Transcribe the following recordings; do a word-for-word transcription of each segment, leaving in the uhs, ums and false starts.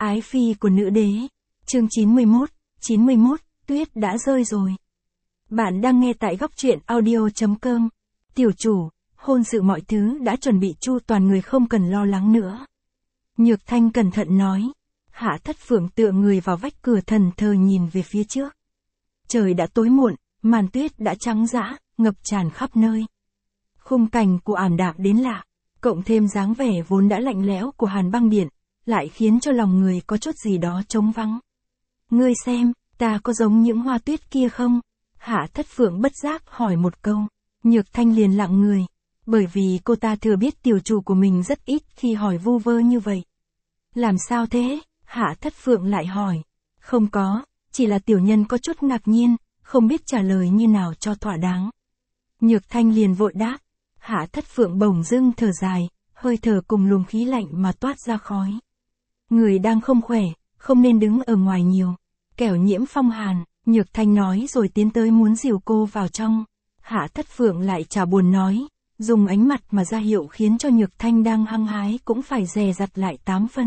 Ái phi của nữ đế. Chương chín mươi mốt, chín mươi mốt, tuyết đã rơi rồi. Bạn đang nghe tại góc truyện audio chấm com. Tiểu chủ, hôn sự mọi thứ đã chuẩn bị chu toàn, người không cần lo lắng nữa. Nhược Thanh cẩn thận nói. Hạ Thất Phượng tựa người vào vách cửa thần thờ nhìn về phía trước. Trời đã tối muộn, màn tuyết đã trắng dã, ngập tràn khắp nơi. Khung cảnh của ảm đạm đến lạ, cộng thêm dáng vẻ vốn đã lạnh lẽo của Hàn Băng Điện, lại khiến cho lòng người có chút gì đó trống vắng. Ngươi xem, ta có giống những hoa tuyết kia không? Hạ Thất Phượng bất giác hỏi một câu. Nhược Thanh liền lặng người, bởi vì cô ta thừa biết tiểu chủ của mình rất ít khi hỏi vu vơ như vậy. Làm sao thế? Hạ Thất Phượng lại hỏi. Không có, chỉ là tiểu nhân có chút ngạc nhiên, không biết trả lời như nào cho thỏa đáng. Nhược Thanh liền vội đáp. Hạ Thất Phượng bỗng dưng thở dài, hơi thở cùng luồng khí lạnh mà toát ra khói. Người đang không khỏe, không nên đứng ở ngoài nhiều, kẻo nhiễm phong hàn. Nhược Thanh nói rồi tiến tới muốn dìu cô vào trong. Hạ Thất Phượng lại chả buồn nói, dùng ánh mặt mà ra hiệu khiến cho Nhược Thanh đang hăng hái cũng phải dè dặt lại tám phần.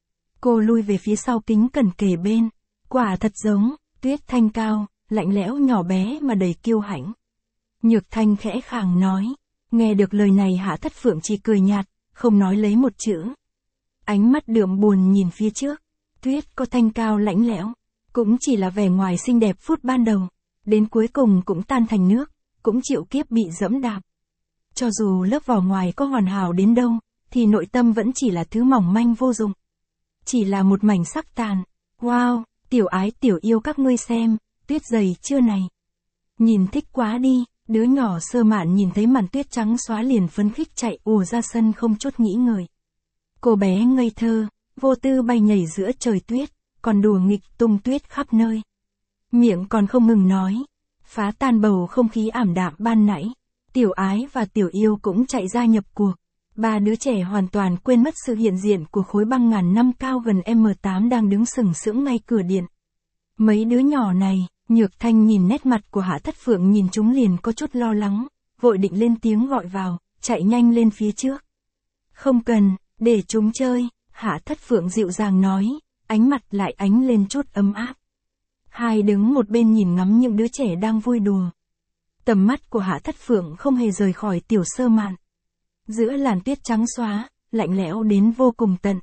Cô lui về phía sau kính cẩn kề bên. Quả thật giống, tuyết thanh cao, lạnh lẽo nhỏ bé mà đầy kiêu hãnh. Nhược Thanh khẽ khàng nói. Nghe được lời này Hạ Thất Phượng chỉ cười nhạt, không nói lấy một chữ. Ánh mắt đượm buồn nhìn phía trước. Tuyết có thanh cao lạnh lẽo, cũng chỉ là vẻ ngoài xinh đẹp phút ban đầu, đến cuối cùng cũng tan thành nước, cũng chịu kiếp bị dẫm đạp. Cho dù lớp vỏ ngoài có hoàn hảo đến đâu, thì nội tâm vẫn chỉ là thứ mỏng manh vô dụng. Chỉ là một mảnh sắc tàn. Wow, tiểu ái tiểu yêu các ngươi xem, tuyết dày chưa này. Nhìn thích quá đi. Đứa nhỏ Sơ Mạn nhìn thấy màn tuyết trắng xóa liền phấn khích chạy ùa ra sân không chút nghĩ ngợi. Cô bé ngây thơ, vô tư bay nhảy giữa trời tuyết, còn đùa nghịch tung tuyết khắp nơi. Miệng còn không ngừng nói, phá tan bầu không khí ảm đạm ban nãy. Tiểu ái và tiểu yêu cũng chạy ra nhập cuộc. Ba đứa trẻ hoàn toàn quên mất sự hiện diện của khối băng ngàn năm cao gần em tám đang đứng sừng sững ngay cửa điện. Mấy đứa nhỏ này. Nhược Thanh nhìn nét mặt của Hạ Thất Phượng nhìn chúng liền có chút lo lắng, vội định lên tiếng gọi vào, chạy nhanh lên phía trước. Không cần, để chúng chơi, Hạ Thất Phượng dịu dàng nói, ánh mặt lại ánh lên chút ấm áp. Hai đứng một bên nhìn ngắm những đứa trẻ đang vui đùa. Tầm mắt của Hạ Thất Phượng không hề rời khỏi tiểu Sơ Mạn. Giữa làn tuyết trắng xóa, lạnh lẽo đến vô cùng tận.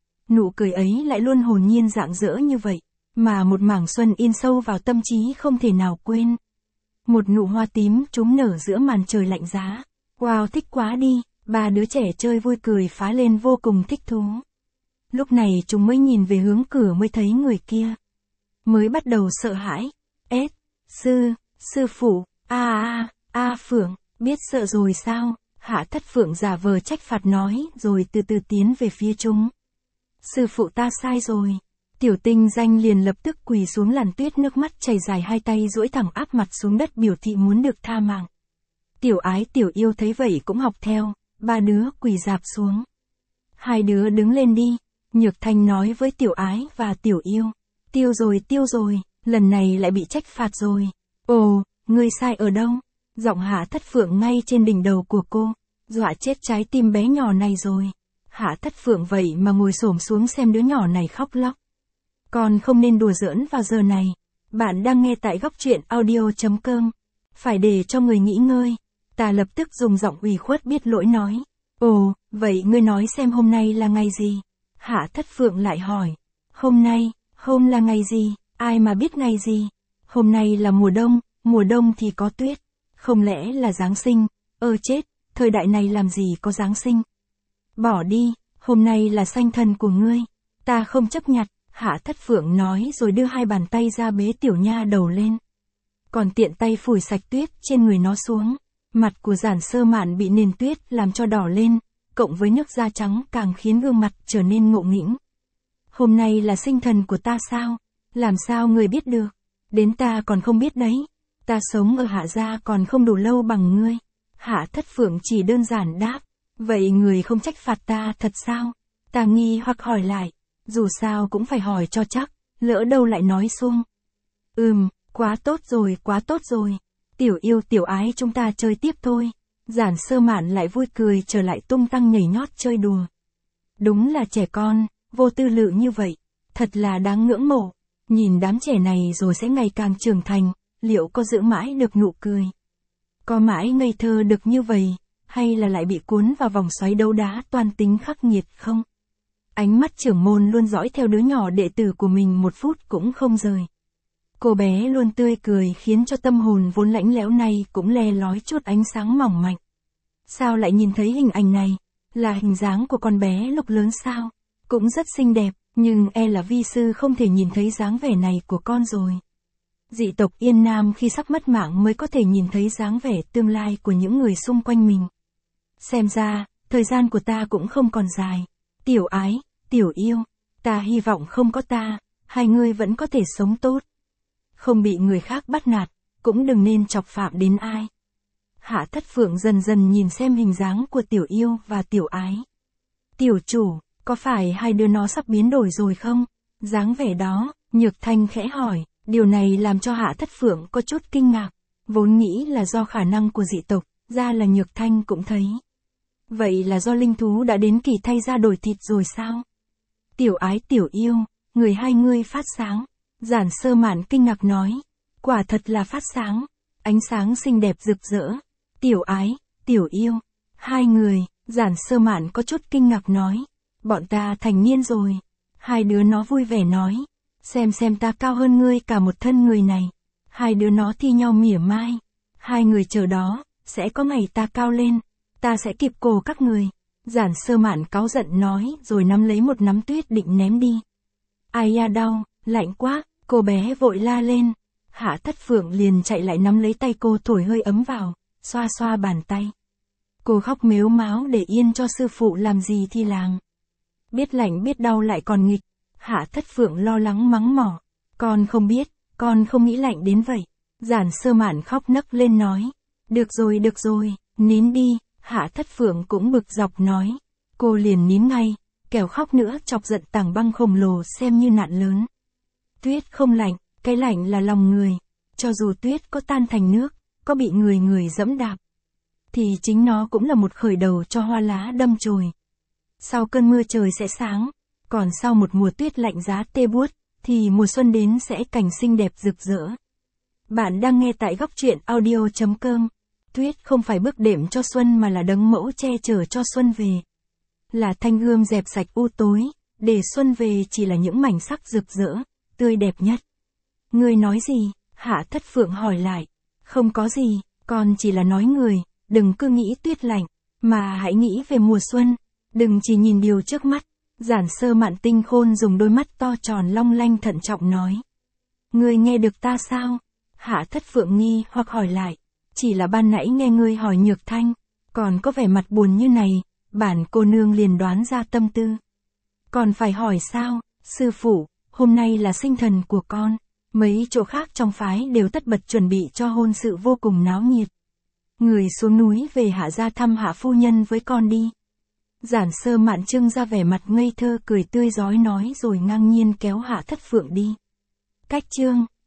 Nụ cười ấy lại luôn hồn nhiên rạng rỡ như vậy. Mà một mảng xuân in sâu vào tâm trí không thể nào quên. Một nụ hoa tím trúng nở giữa màn trời lạnh giá. Wow, thích quá đi, ba đứa trẻ chơi vui cười phá lên vô cùng thích thú. Lúc này chúng mới nhìn về hướng cửa mới thấy người kia. Mới bắt đầu sợ hãi. Ết, sư, sư phụ, a a a Phượng, biết sợ rồi sao? Hạ Thất Phượng giả vờ trách phạt nói rồi từ từ tiến về phía chúng. Sư phụ ta sai rồi. Tiểu Tinh Danh liền lập tức quỳ xuống làn tuyết, nước mắt chảy dài, hai tay duỗi thẳng áp mặt xuống đất biểu thị muốn được tha mạng. Tiểu ái tiểu yêu thấy vậy cũng học theo, ba đứa quỳ rạp xuống. Hai đứa đứng lên đi, Nhược Thanh nói với tiểu ái và tiểu yêu. Tiêu rồi tiêu rồi, lần này lại bị trách phạt rồi. Ồ, ngươi sai ở đâu? Giọng Hạ Thất Phượng ngay trên đỉnh đầu của cô, dọa chết trái tim bé nhỏ này rồi. Hạ Thất Phượng vậy mà ngồi xổm xuống xem đứa nhỏ này khóc lóc. Còn không nên đùa giỡn vào giờ này. Bạn đang nghe tại góc truyện audio chấm com. Phải để cho người nghỉ ngơi. Ta lập tức dùng giọng ủy khuất biết lỗi nói. Ồ, vậy ngươi nói xem hôm nay là ngày gì? Hạ Thất Phượng lại hỏi. Hôm nay, hôm là ngày gì? Ai mà biết ngày gì? Hôm nay là mùa đông, mùa đông thì có tuyết. Không lẽ là Giáng sinh? Ơ chết, thời đại này làm gì có Giáng sinh? Bỏ đi, hôm nay là sanh thần của ngươi. Ta không chấp nhặt. Hạ Thất Phượng nói rồi đưa hai bàn tay ra bế tiểu nha đầu lên. Còn tiện tay phủi sạch tuyết trên người nó xuống. Mặt của Giản Sơ Mạn bị nền tuyết làm cho đỏ lên, cộng với nước da trắng càng khiến gương mặt trở nên ngộ nghĩnh. Hôm nay là sinh thần của ta sao? Làm sao người biết được? Đến ta còn không biết đấy. Ta sống ở Hạ gia còn không đủ lâu bằng ngươi. Hạ Thất Phượng chỉ đơn giản đáp. Vậy người không trách phạt ta thật sao? Ta nghi hoặc hỏi lại. Dù sao cũng phải hỏi cho chắc, lỡ đâu lại nói xung. Ừm, quá tốt rồi, quá tốt rồi. Tiểu yêu tiểu ái chúng ta chơi tiếp thôi. Giản Sơ Mạn lại vui cười trở lại tung tăng nhảy nhót chơi đùa. Đúng là trẻ con, vô tư lự như vậy. Thật là đáng ngưỡng mộ. Nhìn đám trẻ này rồi sẽ ngày càng trưởng thành, liệu có giữ mãi được nụ cười? Có mãi ngây thơ được như vậy, hay là lại bị cuốn vào vòng xoáy đấu đá toan tính khắc nghiệt không? Ánh mắt trưởng môn luôn dõi theo đứa nhỏ đệ tử của mình một phút cũng không rời. Cô bé luôn tươi cười khiến cho tâm hồn vốn lạnh lẽo này cũng le lói chút ánh sáng mỏng manh. Sao lại nhìn thấy hình ảnh này? Là hình dáng của con bé lúc lớn sao? Cũng rất xinh đẹp, nhưng e là vi sư không thể nhìn thấy dáng vẻ này của con rồi. Dị tộc Yên Nam khi sắp mất mạng mới có thể nhìn thấy dáng vẻ tương lai của những người xung quanh mình. Xem ra, thời gian của ta cũng không còn dài. Tiểu ái, tiểu yêu, ta hy vọng không có ta, hai người vẫn có thể sống tốt. Không bị người khác bắt nạt, cũng đừng nên chọc phạm đến ai. Hạ Thất Phượng dần dần nhìn xem hình dáng của tiểu yêu và tiểu ái. Tiểu chủ, có phải hai đứa nó sắp biến đổi rồi không? Dáng vẻ đó, Nhược Thanh khẽ hỏi, điều này làm cho Hạ Thất Phượng có chút kinh ngạc. Vốn nghĩ là do khả năng của dị tộc, ra là Nhược Thanh cũng thấy. Vậy là do linh thú đã đến kỳ thay ra đổi thịt rồi sao? Tiểu ái tiểu yêu, người hai ngươi phát sáng. Giản Sơ Mạn kinh ngạc nói, quả thật là phát sáng, ánh sáng xinh đẹp rực rỡ. Tiểu ái, tiểu yêu, hai người, Giản Sơ Mạn có chút kinh ngạc nói, bọn ta thành niên rồi. Hai đứa nó vui vẻ nói, xem xem ta cao hơn ngươi cả một thân người này. Hai đứa nó thi nhau mỉa mai, hai người chờ đó, sẽ có ngày ta cao lên, ta sẽ kịp cổ các người. Giản Sơ Mạn cáu giận nói rồi nắm lấy một nắm tuyết định ném đi. Ai da đau, lạnh quá, cô bé vội la lên. Hạ Thất Phượng liền chạy lại nắm lấy tay cô thổi hơi ấm vào, xoa xoa bàn tay. Cô khóc mếu máo để yên cho sư phụ làm gì thì làm. Biết lạnh biết đau lại còn nghịch. Hạ Thất Phượng lo lắng mắng mỏ. Con không biết, con không nghĩ lạnh đến vậy. Giản Sơ Mạn khóc nấc lên nói. Được rồi được rồi, nín đi. Hạ Thất Phượng cũng bực dọc nói. Cô liền nín ngay, kẻo khóc nữa chọc giận tảng băng khổng lồ xem như nạn lớn. Tuyết không lạnh, cái lạnh là lòng người. Cho dù tuyết có tan thành nước, có bị người người dẫm đạp, thì chính nó cũng là một khởi đầu cho hoa lá đâm chồi. Sau cơn mưa trời sẽ sáng, còn sau một mùa tuyết lạnh giá tê buốt, thì mùa xuân đến sẽ cảnh xinh đẹp rực rỡ. Bạn đang nghe tại góc truyện audio chấm com. Tuyết không phải bước đệm cho xuân mà là đấng mẫu che chở cho xuân về. Là thanh gươm dẹp sạch u tối, để xuân về chỉ là những mảnh sắc rực rỡ, tươi đẹp nhất. Ngươi nói gì? Hạ Thất Phượng hỏi lại. Không có gì, con chỉ là nói người, đừng cứ nghĩ tuyết lạnh, mà hãy nghĩ về mùa xuân, đừng chỉ nhìn điều trước mắt. Giản Sơ Mạn tinh khôn dùng đôi mắt to tròn long lanh thận trọng nói. Ngươi nghe được ta sao? Hạ Thất Phượng nghi hoặc hỏi lại. Chỉ là ban nãy nghe ngươi hỏi Nhược Thanh, còn có vẻ mặt buồn như này, bản cô nương liền đoán ra tâm tư. Còn phải hỏi sao? Sư phụ, hôm nay là sinh thần của con, mấy chỗ khác trong phái đều tất bật chuẩn bị cho hôn sự vô cùng náo nhiệt. Người xuống núi về Hạ gia thăm Hạ phu nhân với con đi. Giản Sơ Mạn trưng ra vẻ mặt ngây thơ cười tươi rói nói rồi ngang nhiên kéo Hạ Thất Phượng đi. Cách chương